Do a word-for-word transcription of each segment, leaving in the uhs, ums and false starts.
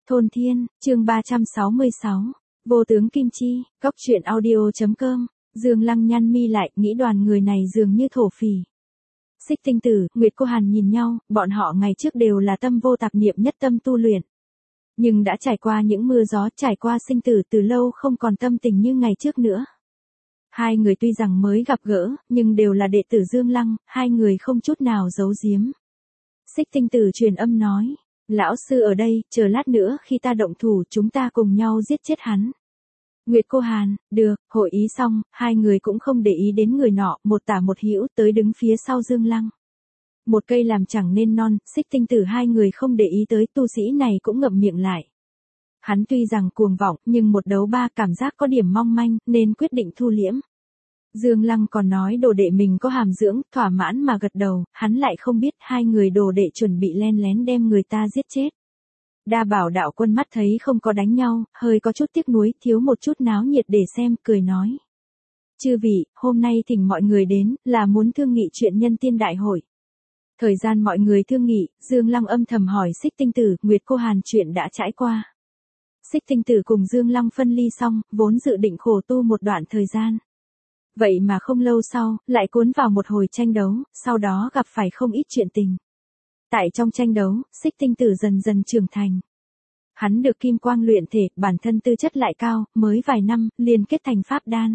Thôn Thiên, chương ba trăm sáu mươi sáu, Vô tướng Kim Chi, Cóc truyện audio.com, Dương Lăng nhăn mi lại, nghĩ đoàn người này dường như thổ phỉ. Xích Tinh Tử, Nguyệt Cô Hàn nhìn nhau, bọn họ ngày trước đều là tâm vô tạp niệm nhất tâm tu luyện. Nhưng đã trải qua những mưa gió, trải qua sinh tử từ lâu không còn tâm tình như ngày trước nữa. Hai người tuy rằng mới gặp gỡ, nhưng đều là đệ tử Dương Lăng, hai người không chút nào giấu giếm. Xích Tinh Tử truyền âm nói, lão sư ở đây, chờ lát nữa khi ta động thủ chúng ta cùng nhau giết chết hắn. Nguyệt Cô Hàn, được, hội ý xong, hai người cũng không để ý đến người nọ, một tả một hữu tới đứng phía sau Dương Lăng. Một cây làm chẳng nên non, Xích Tinh Tử hai người không để ý tới, tu sĩ này cũng ngậm miệng lại. Hắn tuy rằng cuồng vọng, nhưng một đấu ba cảm giác có điểm mong manh, nên quyết định thu liễm. Dương Lăng còn nói đồ đệ mình có hàm dưỡng, thỏa mãn mà gật đầu, hắn lại không biết hai người đồ đệ chuẩn bị len lén đem người ta giết chết. Đa Bảo đạo quân mắt thấy không có đánh nhau, hơi có chút tiếc nuối, thiếu một chút náo nhiệt để xem, cười nói. Chư vị, hôm nay thỉnh mọi người đến, là muốn thương nghị chuyện nhân tiên đại hội. Thời gian mọi người thương nghị, Dương Lăng âm thầm hỏi Xích Tinh Tử, Nguyệt Cô Hàn chuyện đã trải qua. Xích Tinh Tử cùng Dương Lăng phân ly xong, vốn dự định khổ tu một đoạn thời gian. Vậy mà không lâu sau, lại cuốn vào một hồi tranh đấu, sau đó gặp phải không ít chuyện tình. Tại trong tranh đấu, Xích Tinh Tử dần dần trưởng thành. Hắn được kim quang luyện thể, bản thân tư chất lại cao, mới vài năm, liền kết thành pháp đan.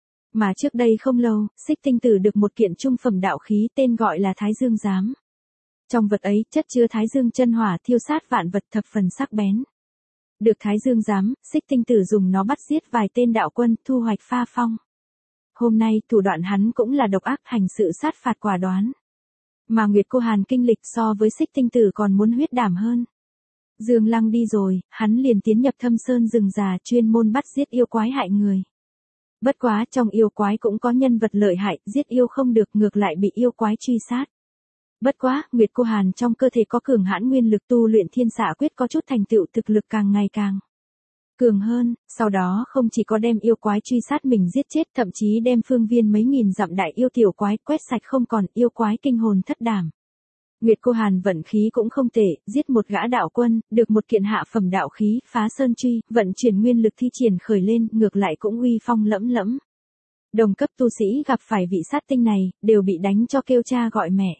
Mà trước đây không lâu, Xích Tinh Tử được một kiện trung phẩm đạo khí tên gọi là Thái Dương Giám. Trong vật ấy, chất chứa Thái Dương chân hỏa thiêu sát vạn vật thập phần sắc bén. Được Thái Dương Giám, Xích Tinh Tử dùng nó bắt giết vài tên đạo quân, thu hoạch pha phong. Hôm nay, thủ đoạn hắn cũng là độc ác, hành sự sát phạt quả đoán. Mà Nguyệt Cô Hàn kinh lịch so với Xích Tinh Tử còn muốn huyết đảm hơn. Dương Lăng đi rồi, hắn liền tiến nhập thâm sơn rừng già, chuyên môn bắt giết yêu quái hại người. Bất quá trong yêu quái cũng có nhân vật lợi hại, giết yêu không được, ngược lại bị yêu quái truy sát. Bất quá, Nguyệt Cô Hàn trong cơ thể có cường hãn nguyên lực, tu luyện thiên xạ quyết có chút thành tựu, thực lực càng ngày càng cường hơn, sau đó không chỉ có đem yêu quái truy sát mình giết chết, thậm chí đem phương viên mấy nghìn dặm đại yêu tiểu quái quét sạch không còn, yêu quái kinh hồn thất đảm. Nguyệt Cô Hàn vận khí cũng không tệ, giết một gã đạo quân, được một kiện hạ phẩm đạo khí, phá sơn truy, vận chuyển nguyên lực thi triển khởi lên, ngược lại cũng uy phong lẫm lẫm. Đồng cấp tu sĩ gặp phải vị sát tinh này, đều bị đánh cho kêu cha gọi mẹ.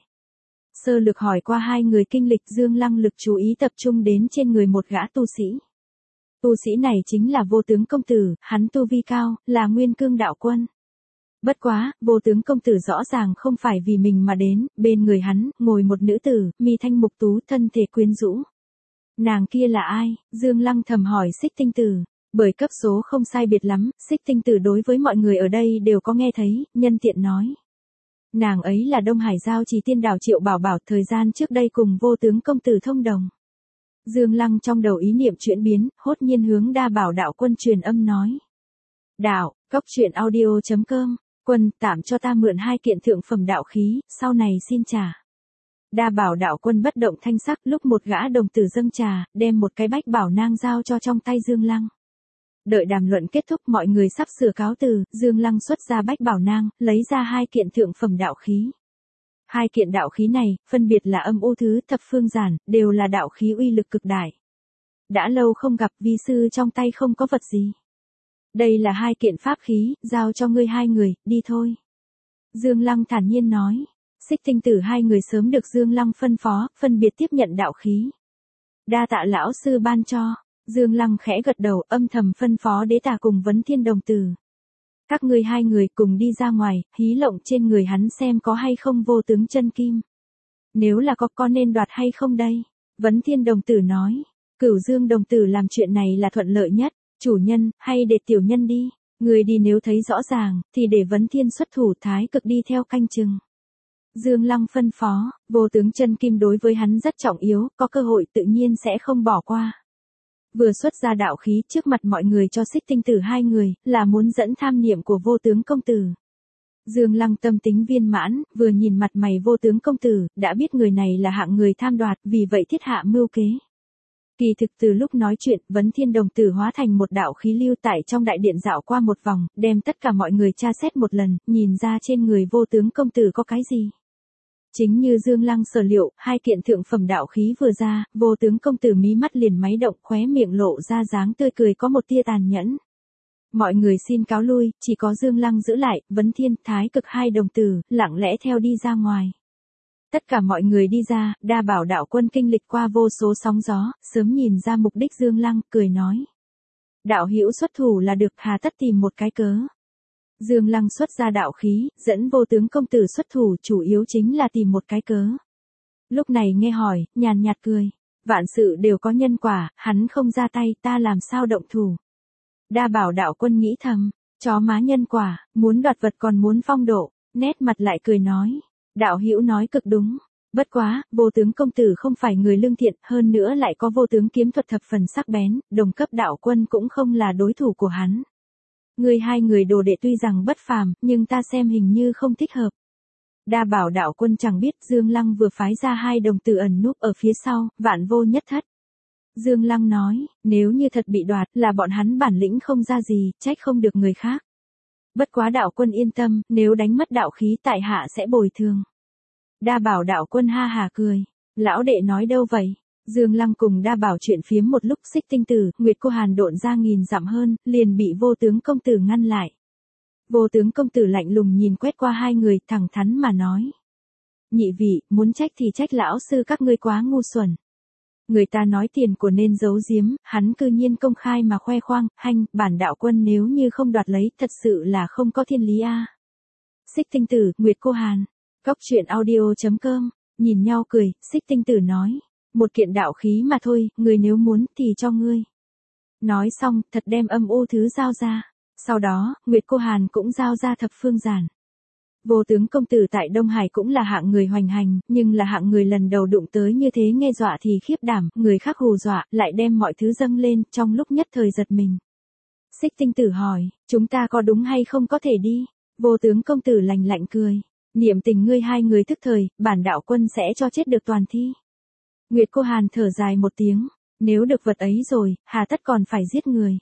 Sơ lược hỏi qua hai người kinh lịch, Dương Lăng lực chú ý tập trung đến trên người một gã tu sĩ. Tu sĩ này chính là Vô Tướng Công Tử, hắn tu vi cao, là Nguyên Cương đạo quân. Bất quá, Vô Tướng Công Tử rõ ràng không phải vì mình mà đến, bên người hắn, ngồi một nữ tử, mi thanh mục tú, thân thể quyến rũ. Nàng kia là ai? Dương Lăng thầm hỏi Xích Tinh Tử. Bởi cấp số không sai biệt lắm, Xích Tinh Tử đối với mọi người ở đây đều có nghe thấy, nhân tiện nói. Nàng ấy là Đông Hải Giao Trì Tiên Đảo Triệu Bảo Bảo, thời gian trước đây cùng Vô Tướng Công Tử thông đồng. Dương Lăng trong đầu ý niệm chuyển biến, hốt nhiên hướng Đa Bảo đạo quân truyền âm nói. Đạo, Cóc truyện audio.com, quân, tạm cho ta mượn hai kiện thượng phẩm đạo khí, sau này xin trả. Đa Bảo đạo quân bất động thanh sắc, lúc một gã đồng tử dâng trà, đem một cái bách bảo nang giao cho trong tay Dương Lăng. Đợi đàm luận kết thúc, mọi người sắp sửa cáo từ, Dương Lăng xuất ra bách bảo nang, lấy ra hai kiện thượng phẩm đạo khí. Hai kiện đạo khí này, phân biệt là âm u thứ, thập phương giản, đều là đạo khí uy lực cực đại. Đã lâu không gặp, vi sư trong tay không có vật gì. Đây là hai kiện pháp khí, giao cho ngươi hai người, đi thôi. Dương Lăng thản nhiên nói. Xích Tinh Tử hai người sớm được Dương Lăng phân phó, phân biệt tiếp nhận đạo khí. Đa tạ lão sư ban cho. Dương Lăng khẽ gật đầu, âm thầm phân phó Đế Tà cùng Vấn Thiên đồng tử. Các ngươi hai người cùng đi ra ngoài, hí lộng trên người hắn xem có hay không vô tướng chân kim. Nếu là có, có nên đoạt hay không đây? Vấn Thiên đồng tử nói. Cửu Dương đồng tử làm chuyện này là thuận lợi nhất. Chủ nhân, hay để tiểu nhân đi. Người đi nếu thấy rõ ràng, thì để Vấn Thiên xuất thủ, Thái Cực đi theo canh chừng. Dương Lăng phân phó, vô tướng chân kim đối với hắn rất trọng yếu, có cơ hội tự nhiên sẽ không bỏ qua. Vừa xuất ra đạo khí trước mặt mọi người cho Xích Tinh Tử hai người, là muốn dẫn tham niệm của Vô Tướng Công Tử. Dương Lăng tâm tính viên mãn, vừa nhìn mặt mày Vô Tướng Công Tử, đã biết người này là hạng người tham đoạt, vì vậy thiết hạ mưu kế. Kỳ thực từ lúc nói chuyện, Vấn Thiên đồng tử hóa thành một đạo khí lưu tại trong đại điện dạo qua một vòng, đem tất cả mọi người tra xét một lần, nhìn ra trên người Vô Tướng Công Tử có cái gì. Chính như Dương Lăng sở liệu, hai kiện thượng phẩm đạo khí vừa ra, vô tướng công tử mí mắt liền máy động, khóe miệng lộ ra dáng tươi cười có một tia tàn nhẫn. Mọi người xin cáo lui, chỉ có Dương Lăng giữ lại, Vấn Thiên, Thái Cực hai đồng tử, lặng lẽ theo đi ra ngoài. Tất cả mọi người đi ra, Đa Bảo đạo quân kinh lịch qua vô số sóng gió, sớm nhìn ra mục đích Dương Lăng, cười nói. Đạo hữu xuất thủ là được, hà tất tìm một cái cớ. Dương Lăng xuất ra đạo khí, dẫn vô tướng công tử xuất thủ, chủ yếu chính là tìm một cái cớ. Lúc này nghe hỏi, nhàn nhạt cười. Vạn sự đều có nhân quả, hắn không ra tay, ta làm sao động thủ. Đa Bảo đạo quân nghĩ thầm, chó má nhân quả, muốn đoạt vật còn muốn phong độ, nét mặt lại cười nói. Đạo hữu nói cực đúng. Bất quá, vô tướng công tử không phải người lương thiện, hơn nữa lại có vô tướng kiếm thuật thập phần sắc bén, đồng cấp đạo quân cũng không là đối thủ của hắn. Người hai người đồ đệ tuy rằng bất phàm, nhưng ta xem hình như không thích hợp. Đa Bảo đạo quân chẳng biết Dương Lăng vừa phái ra hai đồng tử ẩn núp ở phía sau, vạn vô nhất thất. Dương Lăng nói, nếu như thật bị đoạt là bọn hắn bản lĩnh không ra gì, trách không được người khác. Bất quá đạo quân yên tâm, nếu đánh mất đạo khí tại hạ sẽ bồi thường. Đa Bảo đạo quân ha hà cười. Lão đệ nói đâu vậy? Dương Lăng cùng Đa Bảo chuyện phiếm một lúc, Xích Tinh Tử, Nguyệt Cô Hàn độn ra nghìn dặm hơn, liền bị vô tướng công tử ngăn lại. Vô tướng công tử lạnh lùng nhìn quét qua hai người, thẳng thắn mà nói. Nhị vị, muốn trách thì trách lão sư các ngươi quá ngu xuẩn. Người ta nói tiền của nên giấu giếm, hắn cư nhiên công khai mà khoe khoang, hanh, bản đạo quân nếu như không đoạt lấy, thật sự là không có thiên lý a. Xích Tinh Tử, Nguyệt Cô Hàn. Góc truyện audio chấm com, nhìn nhau cười, Xích Tinh Tử nói. Một kiện đạo khí mà thôi, người nếu muốn thì cho ngươi. Nói xong, thật đem âm u thứ giao ra. Sau đó, Nguyệt Cô Hàn cũng giao ra thập phương giản. Vô tướng công tử tại Đông Hải cũng là hạng người hoành hành, nhưng là hạng người lần đầu đụng tới như thế nghe dọa thì khiếp đảm, người khác hù dọa, lại đem mọi thứ dâng lên, trong lúc nhất thời giật mình. Xích Tinh Tử hỏi, chúng ta có đúng hay không có thể đi? Vô tướng công tử lạnh lạnh cười. Niệm tình ngươi hai người thức thời, bản đạo quân sẽ cho chết được toàn thi. Nguyệt Cô Hàn thở dài một tiếng, nếu được vật ấy rồi, hà tất còn phải giết người.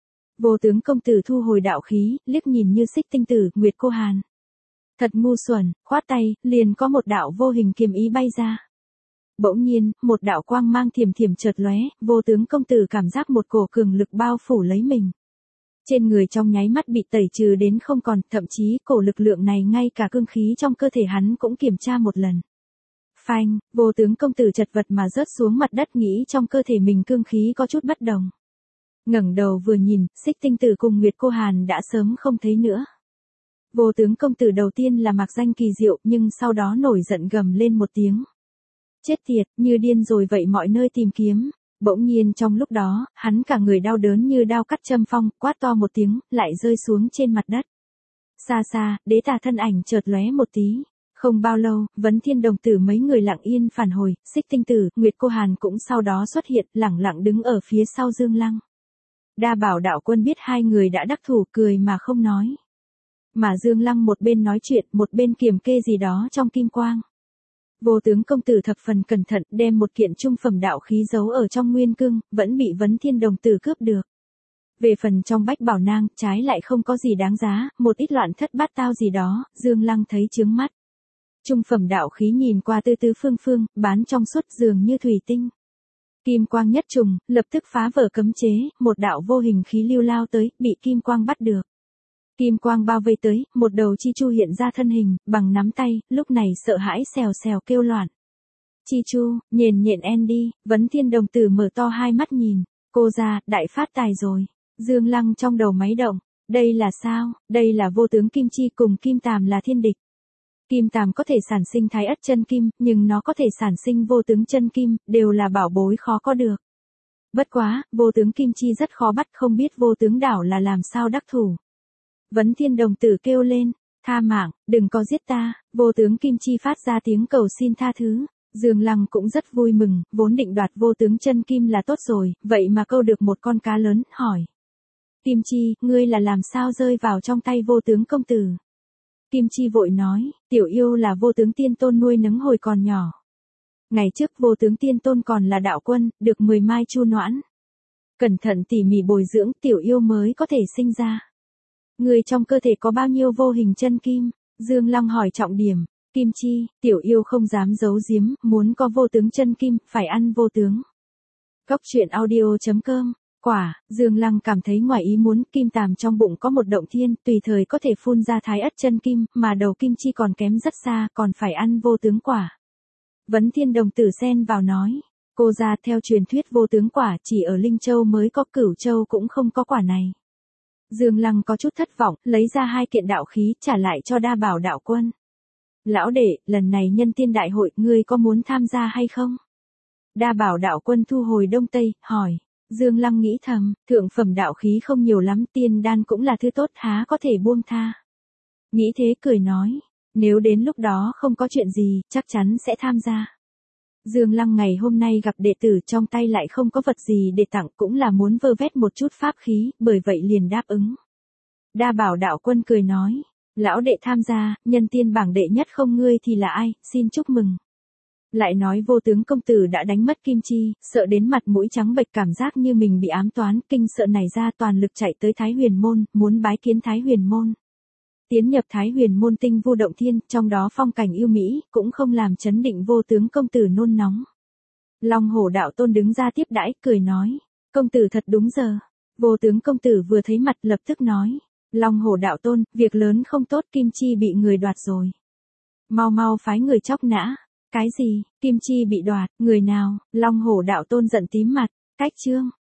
Vô tướng công tử thu hồi đạo khí, liếc nhìn như Xích Tinh Tử, Nguyệt Cô Hàn. Thật ngu xuẩn, khoát tay, liền có một đạo vô hình kiếm ý bay ra. Bỗng nhiên, một đạo quang mang thiểm thiểm chợt lóe, vô tướng công tử cảm giác một cổ cường lực bao phủ lấy mình. Trên người trong nháy mắt bị tẩy trừ đến không còn, thậm chí cổ lực lượng này ngay cả cương khí trong cơ thể hắn cũng kiểm tra một lần. Phanh, vô tướng công tử chật vật mà rớt xuống mặt đất, nghĩ trong cơ thể mình cương khí có chút bất đồng. Ngẩng đầu vừa nhìn, Xích Tinh Tử cùng Nguyệt Cô Hàn đã sớm không thấy nữa. Vô tướng công tử đầu tiên là mặc danh kỳ diệu, nhưng sau đó nổi giận gầm lên một tiếng. Chết tiệt, như điên rồi vậy mọi nơi tìm kiếm. Bỗng nhiên trong lúc đó, hắn cả người đau đớn như đao cắt châm phong, quát to một tiếng, lại rơi xuống trên mặt đất. Xa xa, đế tà thân ảnh chợt lóe một tí. Không bao lâu, Vấn Thiên đồng tử mấy người lặng yên phản hồi, Xích Tinh Tử, Nguyệt Cô Hàn cũng sau đó xuất hiện, lẳng lặng đứng ở phía sau Dương Lăng. Đa Bảo đạo quân biết hai người đã đắc thủ, cười mà không nói. Mà Dương Lăng một bên nói chuyện, một bên kiểm kê gì đó trong kim quang. Vô tướng công tử thập phần cẩn thận, đem một kiện trung phẩm đạo khí giấu ở trong nguyên cương, vẫn bị Vấn Thiên đồng tử cướp được. Về phần trong bách bảo nang, trái lại không có gì đáng giá, một ít loạn thất bát tao gì đó, Dương Lăng thấy chướng mắt. Trung phẩm đạo khí nhìn qua tư tư phương phương, bán trong suốt dường như thủy tinh. Kim quang nhất trùng, lập tức phá vỡ cấm chế, một đạo vô hình khí lưu lao tới, bị kim quang bắt được. Kim quang bao vây tới, một đầu chi chu hiện ra thân hình, bằng nắm tay, lúc này sợ hãi xèo xèo kêu loạn. Chi chu, nhền nhện en đi, Vấn Thiên đồng tử mở to hai mắt nhìn, cô ra, đại phát tài rồi. Dương Lăng trong đầu máy động, đây là sao, đây là vô tướng kim chi cùng kim tàm là thiên địch. Kim tàm có thể sản sinh thái ất chân kim, nhưng nó có thể sản sinh vô tướng chân kim, đều là bảo bối khó có được. Bất quá, vô tướng kim chi rất khó bắt, không biết vô tướng đảo là làm sao đắc thủ. Vấn Thiên đồng tử kêu lên, tha mạng, đừng có giết ta, vô tướng kim chi phát ra tiếng cầu xin tha thứ. Dương Lăng cũng rất vui mừng, vốn định đoạt vô tướng chân kim là tốt rồi, vậy mà câu được một con cá lớn, hỏi. Kim chi, ngươi là làm sao rơi vào trong tay vô tướng công tử? Kim chi vội nói, tiểu yêu là vô tướng tiên tôn nuôi nấng hồi còn nhỏ. Ngày trước vô tướng tiên tôn còn là đạo quân, được mười mai chu noãn. Cẩn thận tỉ mỉ bồi dưỡng, tiểu yêu mới có thể sinh ra. Người trong cơ thể có bao nhiêu vô hình chân kim? Dương Lăng hỏi trọng điểm. Kim chi, tiểu yêu không dám giấu giếm, muốn có vô tướng chân kim, phải ăn vô tướng. Cốc truyện audio.com. Quả, Dương Lăng cảm thấy ngoài ý muốn, kim tàm trong bụng có một động thiên, tùy thời có thể phun ra thái ất chân kim, mà đầu kim chi còn kém rất xa, còn phải ăn vô tướng quả. Vấn Thiên đồng tử xen vào nói, cô ra theo truyền thuyết vô tướng quả chỉ ở Linh Châu mới có, Cửu Châu cũng không có quả này. Dương Lăng có chút thất vọng, lấy ra hai kiện đạo khí, trả lại cho Đa Bảo đạo quân. Lão đệ, lần này nhân tiên đại hội, ngươi có muốn tham gia hay không? Đa Bảo đạo quân thu hồi đông tây, hỏi. Dương Lăng nghĩ thầm, thượng phẩm đạo khí không nhiều lắm, tiên đan cũng là thứ tốt, há có thể buông tha. Nghĩ thế cười nói, nếu đến lúc đó không có chuyện gì, chắc chắn sẽ tham gia. Dương Lăng ngày hôm nay gặp đệ tử trong tay lại không có vật gì để tặng, cũng là muốn vơ vét một chút pháp khí, bởi vậy liền đáp ứng. Đa Bảo đạo quân cười nói, lão đệ tham gia, nhân tiên bảng đệ nhất không ngươi thì là ai, xin chúc mừng. Lại nói vô tướng công tử đã đánh mất kim chi, sợ đến mặt mũi trắng bệch, cảm giác như mình bị ám toán, kinh sợ nảy ra, toàn lực chạy tới Thái Huyền môn, muốn bái kiến Thái Huyền môn. Tiến nhập Thái Huyền môn tinh vu động thiên, trong đó phong cảnh yêu mỹ, cũng không làm chấn định vô tướng công tử nôn nóng. Long Hổ đạo tôn đứng ra tiếp đãi, cười nói, công tử thật đúng giờ. Vô tướng công tử vừa thấy mặt lập tức nói, Long Hổ đạo tôn, việc lớn không tốt, kim chi bị người đoạt rồi. Mau mau phái người chóc nã. Cái gì, kim chi bị đoạt, người nào? Long Hổ đạo tôn giận tím mặt, cách chương.